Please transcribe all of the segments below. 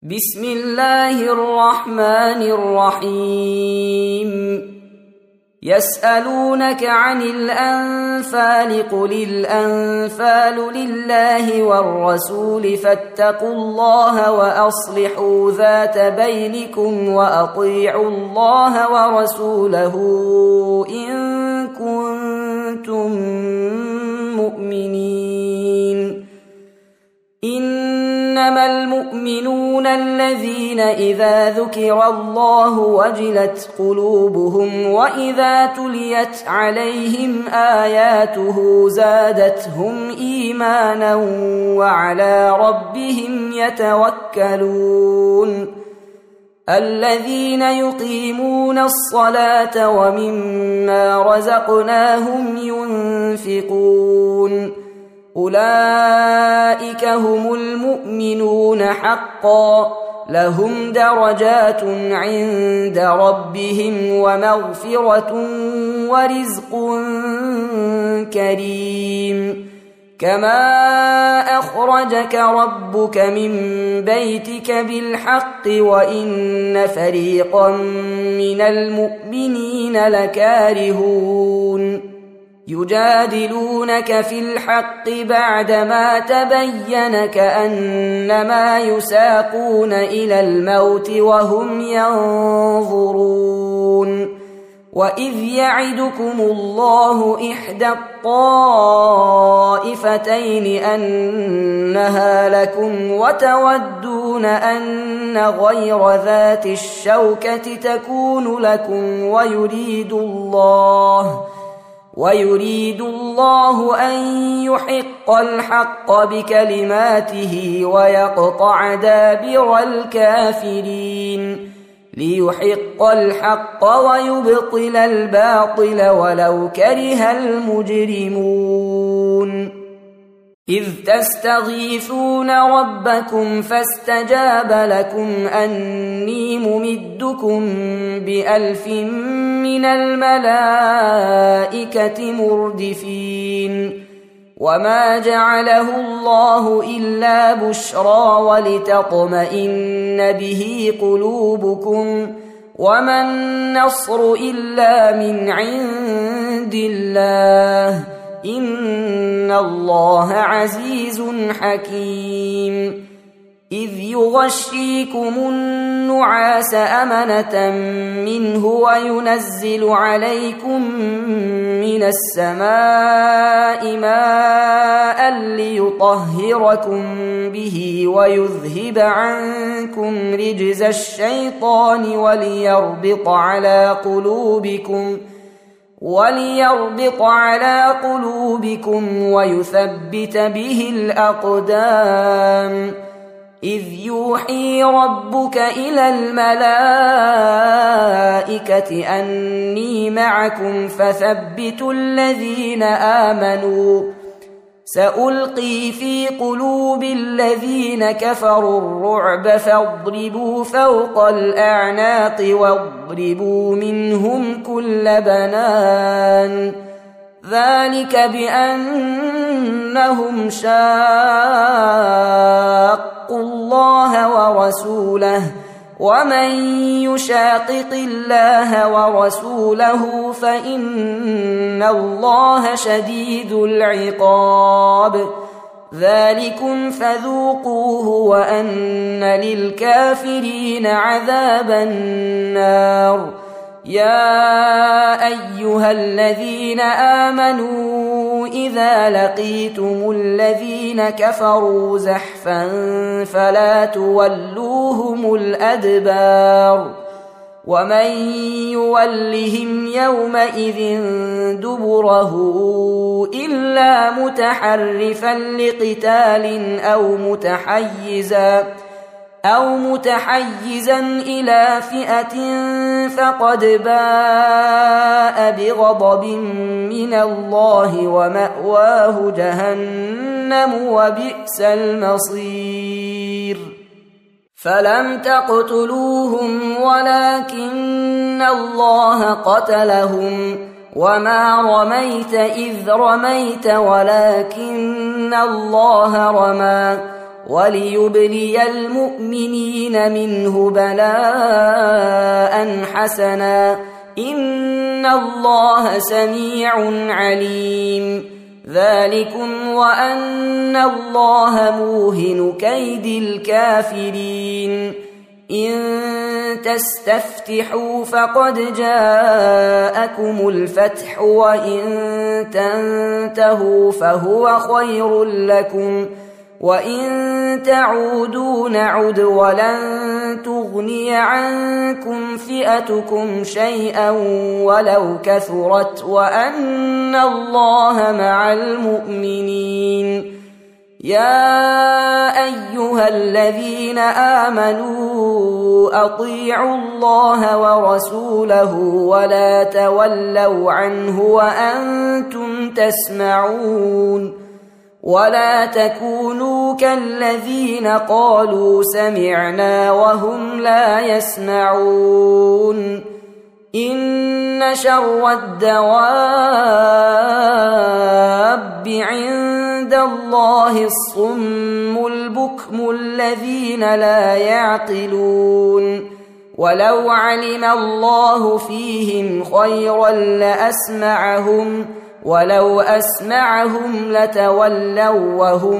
بسم الله الرحمن الرحيم يسألونك عن الأنفال قل الأنفال لله والرسول فاتقوا الله وأصلحوا ذات بينكم وأطيعوا الله ورسوله إن كنتم مؤمنين. إنما المؤمنون الذين إذا ذكر الله وجلت قلوبهم وإذا تليت عليهم آياته زادتهم إيمانا وعلى ربهم يتوكلون. الذين يقيمون الصلاة ومما رزقناهم ينفقون أولئك هم المؤمنون حقا لهم درجات عند ربهم ومغفرة ورزق كريم. كما أخرجك ربك من بيتك بالحق وإن فريقا من المؤمنين لكارهون يجادلونك في الحق بعدما تبين كأنما يساقون إلى الموت وهم ينظرون. وإذ يعدكم الله إحدى الطائفتين أنها لكم وتودون أن غير ذات الشوكة تكون لكم ويريد الله أن يحق الحق بكلماته ويقطع دابر الكافرين ليحق الحق ويبطل الباطل ولو كره المجرمون. إذ تستغيثون ربكم فاستجاب لكم أني ممدكم ب1000 من الملائكة مردفين. وما جعله الله إلا بشرى ولتطمئن به قلوبكم وما النصر إلا من عند الله إن الله عزيز حكيم. إذ يغشيكم النعاس أمنة منه وينزل عليكم من السماء ماء ليطهركم به ويذهب عنكم رجز الشيطان وليربط على قلوبكم ويثبت به الأقدام. إذ يوحي ربك إلى الملائكة أني معكم فثبتوا الذين آمنوا سألقي في قلوب الذين كفروا الرعب فاضربوا فوق الأعناق واضربوا منهم كل بنان. ذلك بأنهم شاقوا الله ورسوله ومن يشاقق الله ورسوله فإن الله شديد العقاب. ذلكم فذوقوه وأن للكافرين عذاب النار. يا أيها الذين آمنوا إذا لقيتم الذين كفروا زحفا فلا تولوهم الأدبار. ومن يولهم يومئذ دبره إلا متحرفا لقتال أو متحيزا إلى فئة فقد باء بغضب من الله ومأواه جهنم وبئس المصير. فلم تقتلوهم ولكن الله قتلهم وما رميت إذ رميت ولكن الله رمى وليبلي المؤمنين منه بلاء حسنا إن الله سميع عليم ذلكم وأن الله موهن كيد الكافرين إن تستفتحوا فقد جاءكم الفتح وإن تنتهوا فهو خير لكم وإن تعودوا نعد ولن تغني عنكم فئتكم شيئا ولو كثرت وأن الله مع المؤمنين يا أيها الذين آمنوا أطيعوا الله ورسوله ولا تولوا عنه وأنتم تسمعون ولا تكونوا كالذين قالوا سمعنا وهم لا يسمعون إن شر الدواب عند الله الصم البكم الذين لا يعقلون ولو علم الله فيهم خيرا لأسمعهم ولو أسمعهم لتولوا وهم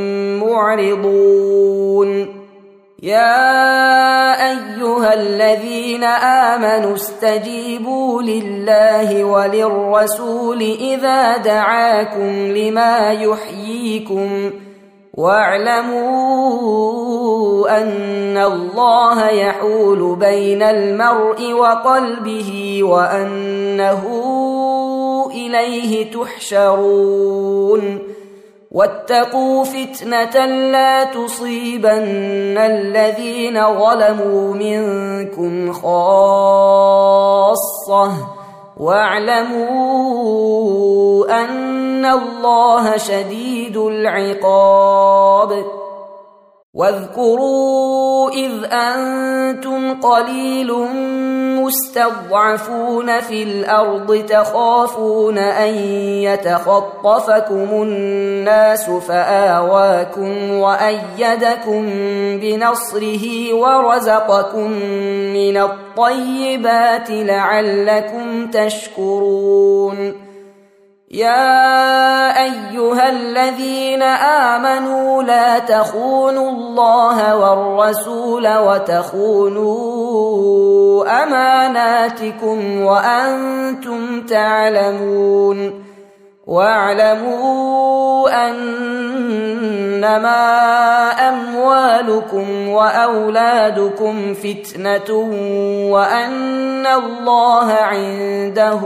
معرضون يا أيها الذين آمنوا استجيبوا لله وللرسول إذا دعاكم لما يحييكم واعلموا أن الله يحول بين المرء وقلبه وأنه إليه تحشرون واتقوا فتنة لا تصيبن الذين ظلموا منكم خاصة واعلموا أن الله شديد العقاب واذكروا إذ أنتم قليل مستضعفون في الأرض تخافون أن يتخطفكم الناس فآواكم وأيدكم بنصره ورزقكم من الطيبات لعلكم تشكرون يا أيها الذين آمنوا لا تخونوا الله والرسول وتخونوا أماناتكم وأنتم تعلمون واعلموا أنما أموالكم وأولادكم فتنة وأن الله عنده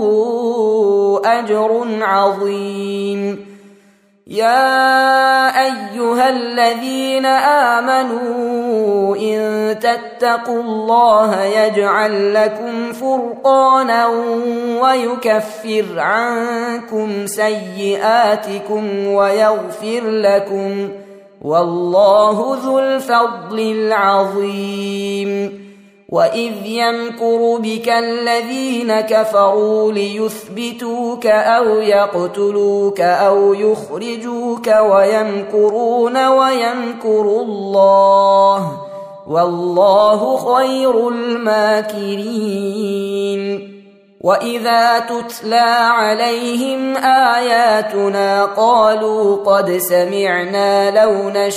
أجر عظيم يا أيها الذين آمنوا إن تتقوا الله يجعل لكم فرقانا ويكفر عنكم سيئاتكم ويغفر لكم والله ذو الفضل العظيم وإذ يمكر بك الذين كفروا ليثبتوك أو يقتلوك أو يخرجوك ويمكرون ويمكر الله والله خير الماكرين وإذا تتلى عليهم آياتنا قالوا قد سمعنا لو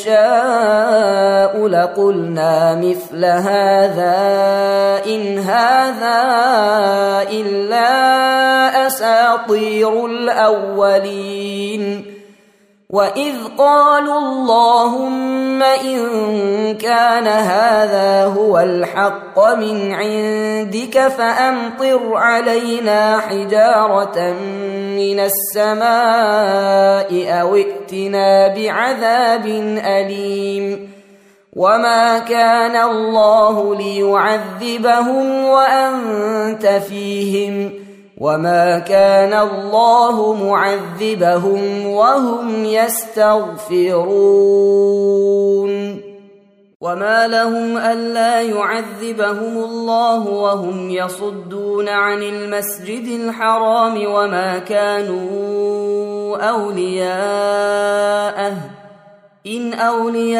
نشاء لقلنا مثل هذا إن هذا إلا أساطير الأولين وإذ قالوا اللهم إن كان هذا هو الحق من عندك فأمطر علينا حجارة من السماء أو ائتنا بعذاب أليم وما كان الله ليعذبهم وأنت فيهم وما كان الله معذبهم وهم يستغفرون وما لهم ألا يعذبهم الله وهم يصدون عن المسجد الحرام وما كانوا أولياءه إن أولياؤه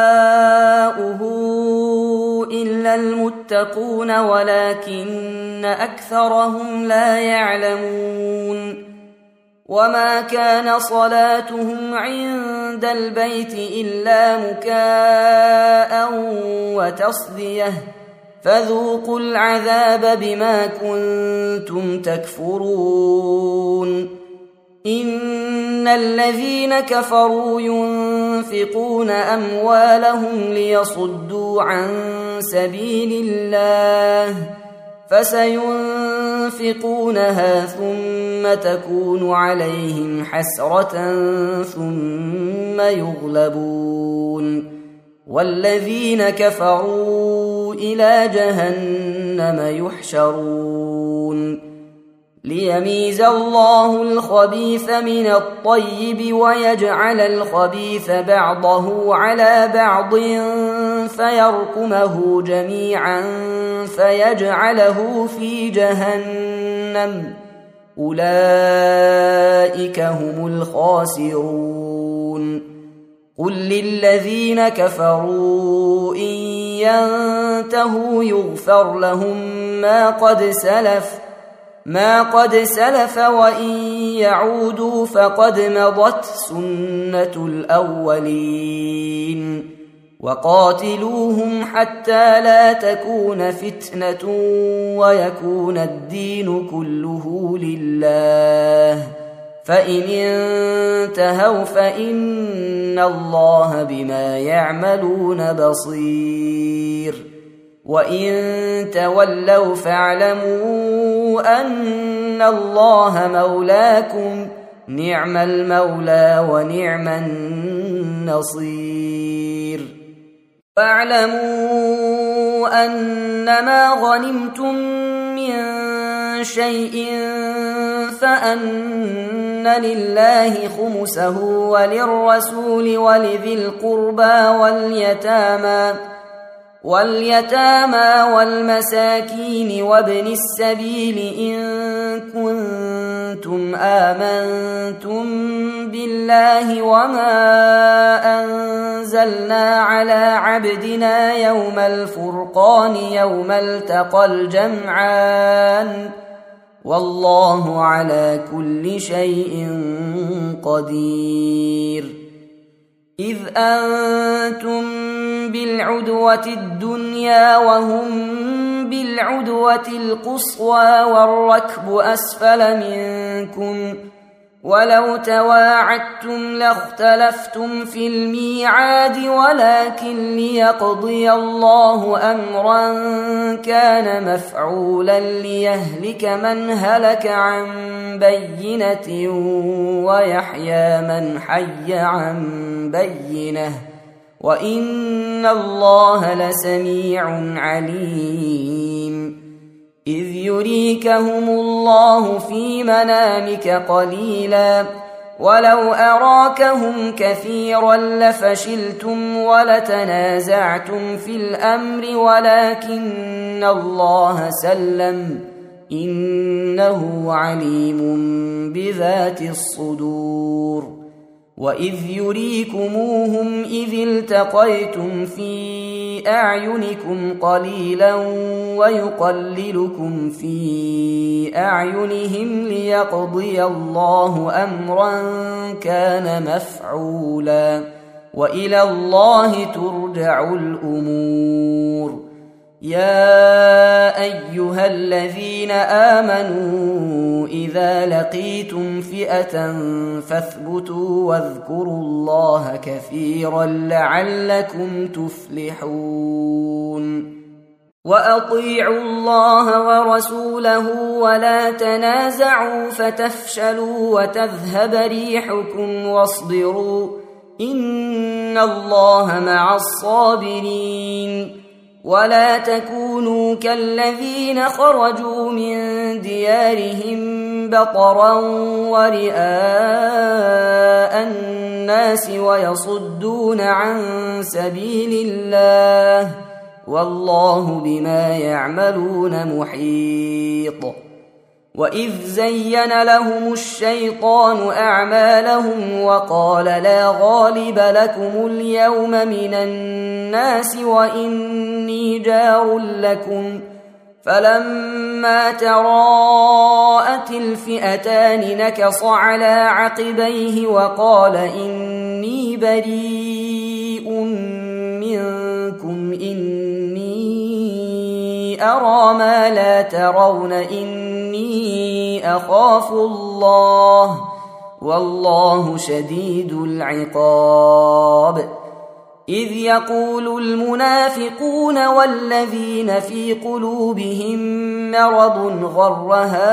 إلا المتقون ولكن أكثرهم لا يعلمون وما كان صلاتهم عند البيت إلا مكاء وتصدية فذوقوا العذاب بما كنتم تكفرون إن الذين كفروا ينفقون أموالهم ليصدوا عن سبيل الله فسينفقونها ثم تكون عليهم حسرة ثم يغلبون والذين كفروا إلى جهنم يحشرون ليميز الله الخبيث من الطيب ويجعل الخبيث بعضه على بعض فيركمه جميعا فيجعله في جهنم أولئك هم الخاسرون قل للذين كفروا إن ينتهوا يغفر لهم ما قد سلف وإن يعودوا فقد مضت سنة الأولين وقاتلوهم حتى لا تكون فتنة ويكون الدين كله لله فإن انتهوا فإن الله بما يعملون بصير وإن تولوا فاعلموا أن الله مولاكم نعم المولى ونعم النصير واعلموا أنما غنمتم من شيء فأن لله خمسه وللرسول ولذي القربى واليتامى والمساكين وابن السبيل إن كنتم آمنتم بالله وما أنزلنا على عبدنا يوم الفرقان يوم التقى الجمعان والله على كل شيء قدير إذ أنتم بالعدوة الدنيا وهم بالعدوة القصوى والركب أسفل منكم ولو تواعدتم لاختلفتم في الميعاد ولكن ليقضي الله أمرا كان مفعولا ليهلك من هلك عن بينة ويحيى من حي عن بينة وإن الله لسميع عليم إذ يريكهم الله في منامك قليلا ولو أراكهم كثيرا لفشلتم ولتنازعتم في الأمر ولكن الله سلم إنه عليم بذات الصدور وإذ يريكموهم إذ التقيتم في أعينكم قليلا ويقللكم في أعينهم ليقضي الله أمرا كان مفعولا وإلى الله ترجع الأمور يا أيها الذين آمنوا إذا لقيتم فئة فاثبتوا واذكروا الله كثيرا لعلكم تفلحون وأطيعوا الله ورسوله ولا تنازعوا فتفشلوا وتذهب ريحكم واصبروا إن الله مع الصابرين ولا تكونوا كالذين خرجوا من ديارهم بطرا ورئاء الناس ويصدون عن سبيل الله والله بما يعملون محيط وإذ زين لهم الشيطان أعمالهم وقال لا غالب لكم اليوم من الناس وإني جار لكم فلما تراءت الفئتان نكص على عقبيه وقال إني بريء منكم إني أرى ما لا ترون إني أخاف الله والله شديد العقاب إذ يقول المنافقون والذين في قلوبهم مرض غر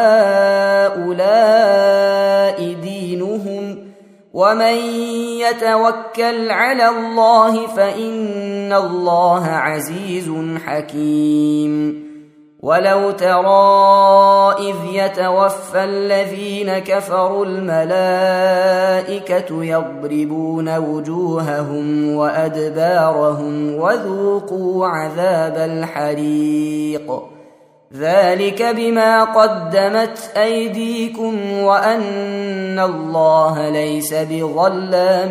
هؤلاء دينهم ومن يتوكل على الله فإن الله عزيز حكيم ولو ترى إذ يتوفى الذين كفروا الملائكة يضربون وجوههم وأدبارهم وذوقوا عذاب الحريق ذلك بما قدمت أيديكم وأن الله ليس بظلام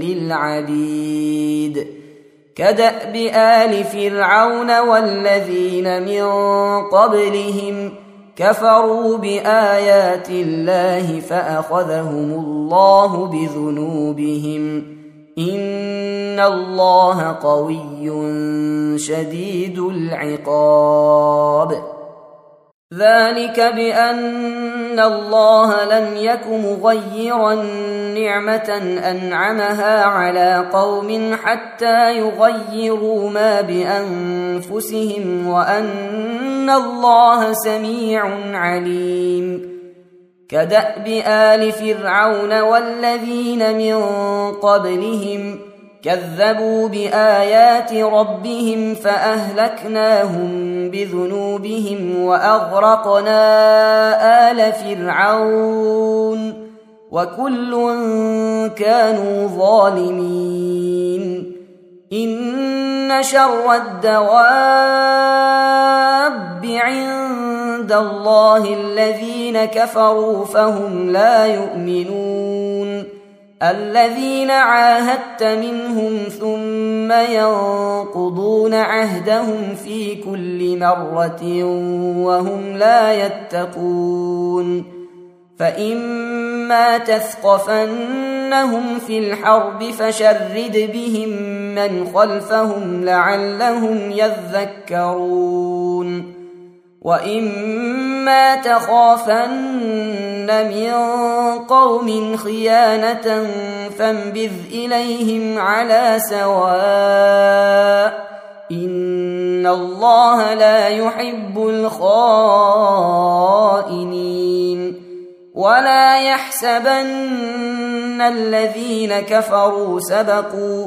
للعبيد كدأب آل فرعون والذين من قبلهم كفروا بآيات الله فأخذهم الله بذنوبهم إن الله قوي شديد العقاب ذلك بأن الله لم يك مغيرا نعمة أنعمها على قوم حتى يغيروا ما بأنفسهم وأن الله سميع عليم كدأب آل فرعون والذين من قبلهم كذبوا بآيات ربهم فأهلكناهم بذنوبهم وأغرقنا آل فرعون وكل كانوا ظالمين إن شر الدواب عند الله الذين كفروا فهم لا يؤمنون الذين عاهدت منهم ثم ينقضون عهدهم في كل مرة وهم لا يتقون فإما تثقفنهم في الحرب فشرد بهم من خلفهم لعلهم يذكرون وإما تخافن من قوم خيانة فانبذ إليهم على سواء إن الله لا يحب الخائنين ولا يحسبن الذين كفروا سبقوا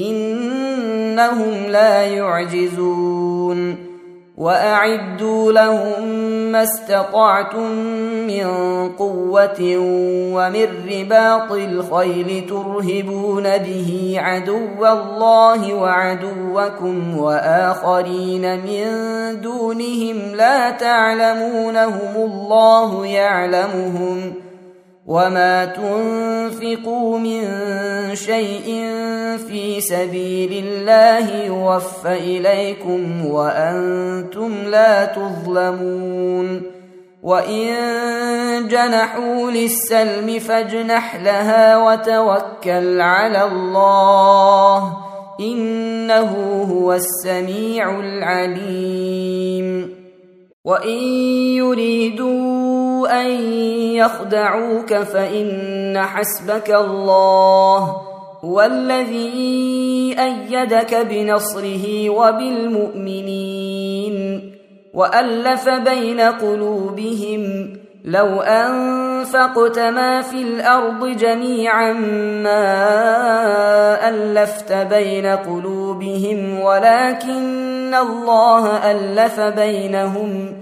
إنهم لا يعجزون وأعدوا لهم ما استطعتم من قوة ومن رباط الخيل ترهبون به عدو الله وعدوكم وآخرين من دونهم لا تعلمونهم الله يعلمهم وما تنفقوا من شيء في سبيل الله يوفى إليكم وأنتم لا تظلمون وإن جنحوا للسلم فاجنح لها وتوكل على الله إنه هو السميع العليم وإن يريدوا أن يخدعوك فإن حسبك الله هو الذي أيدك بنصره وبالمؤمنين وألف بين قلوبهم لو أنفقت ما في الأرض جميعا ما ألفت بين قلوبهم ولكن الله ألف بينهم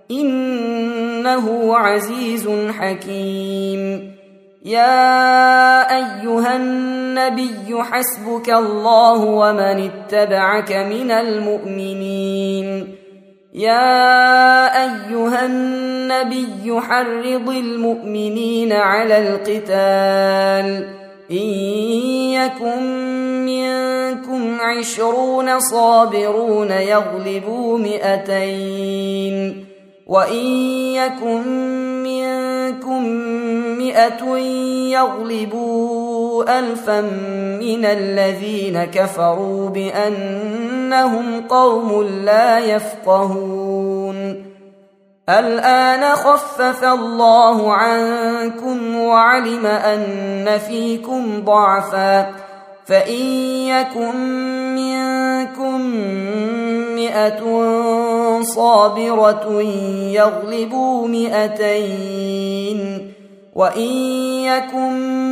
إنه عزيز حكيم يا أيها النبي حسبك الله ومن اتبعك من المؤمنين يا أيها النبي حرض المؤمنين على القتال إن يكن منكم 20 صابرون يغلبوا 200 وإن يكن منكم 100 يغلبوا 1000 من الذين كفروا بأنهم قوم لا يفقهون الآن خفف الله عنكم وعلم أن فيكم ضعفا فإن يكن منكم 100 صابرة يغلبوا 200 وإن يكن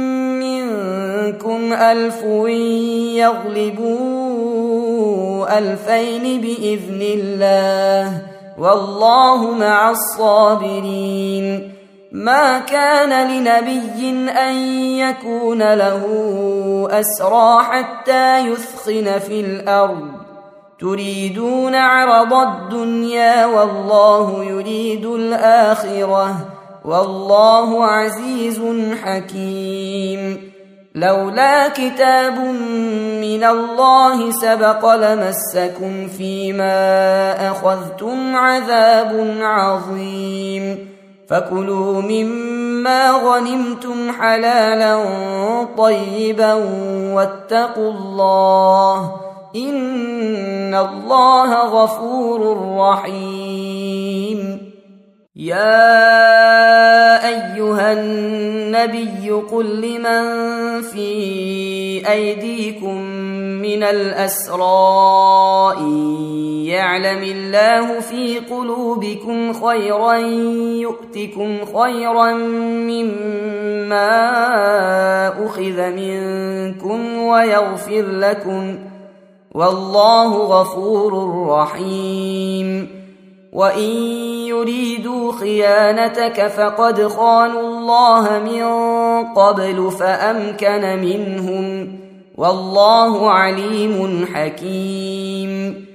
منكم 1000 يغلبوا 2000 بإذن الله والله مع الصابرين ما كان لنبي أن يكون له أسرى حتى يثخن في الأرض تريدون عرض الدنيا والله يريد الآخرة والله عزيز حكيم لولا كتاب من الله سبق لمسكم فيما أخذتم عذاب عظيم فكلوا مما غنمتم حلالا طيبا واتقوا الله إن الله غفور رحيم يا أيها النبي قل لمن في أيديكم من الأسرى إن يعلم الله في قلوبكم خيرا يؤتكم خيرا مما أخذ منكم ويغفر لكم والله غفور رحيم وإن يريدوا خيانتك فقد خانوا الله من قبل فأمكن منهم والله عليم حكيم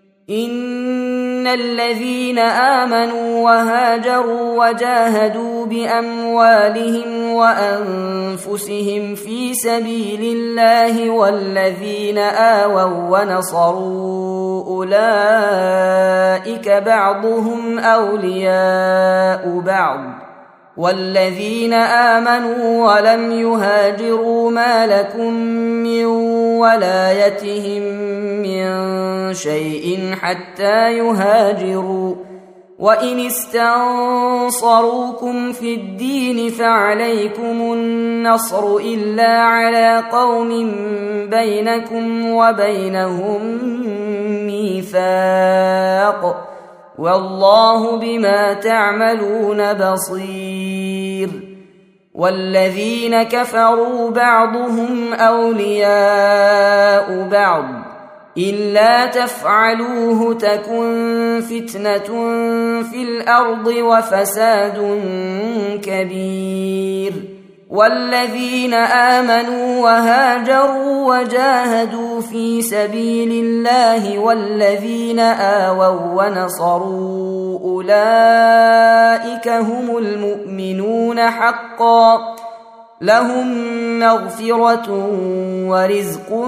إن الذين آمنوا وهاجروا وجاهدوا بأموالهم وأنفسهم في سبيل الله والذين آووا ونصروا أولئك بعضهم أولياء بعض والذين آمنوا ولم يهاجروا ما لكم من ولايتهم من شيء حتى يهاجروا وإن استنصروكم في الدين فعليكم النصر إلا على قوم بينكم وبينهم ميثاق والله بما تعملون بصير والذين كفروا بعضهم أولياء بعض إلا تفعلوه تكن فتنة في الأرض وفساد كبير والذين آمنوا وهاجروا وجاهدوا في سبيل الله والذين آووا ونصروا أولئك هم المؤمنون حقا لهم مغفرة ورزق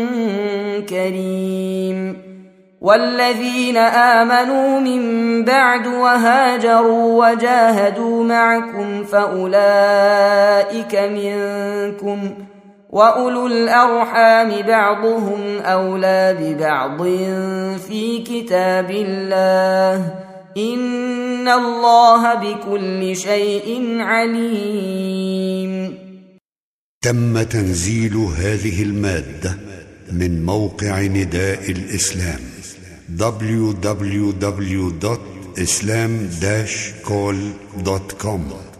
كريم والذين آمنوا من بعد وهاجروا وجاهدوا معكم فأولئك منكم وأولو الأرحام بعضهم أولى ببعض في كتاب الله إن الله بكل شيء عليم. تم تنزيل هذه المادة من موقع نداء الإسلام www.islam-call.com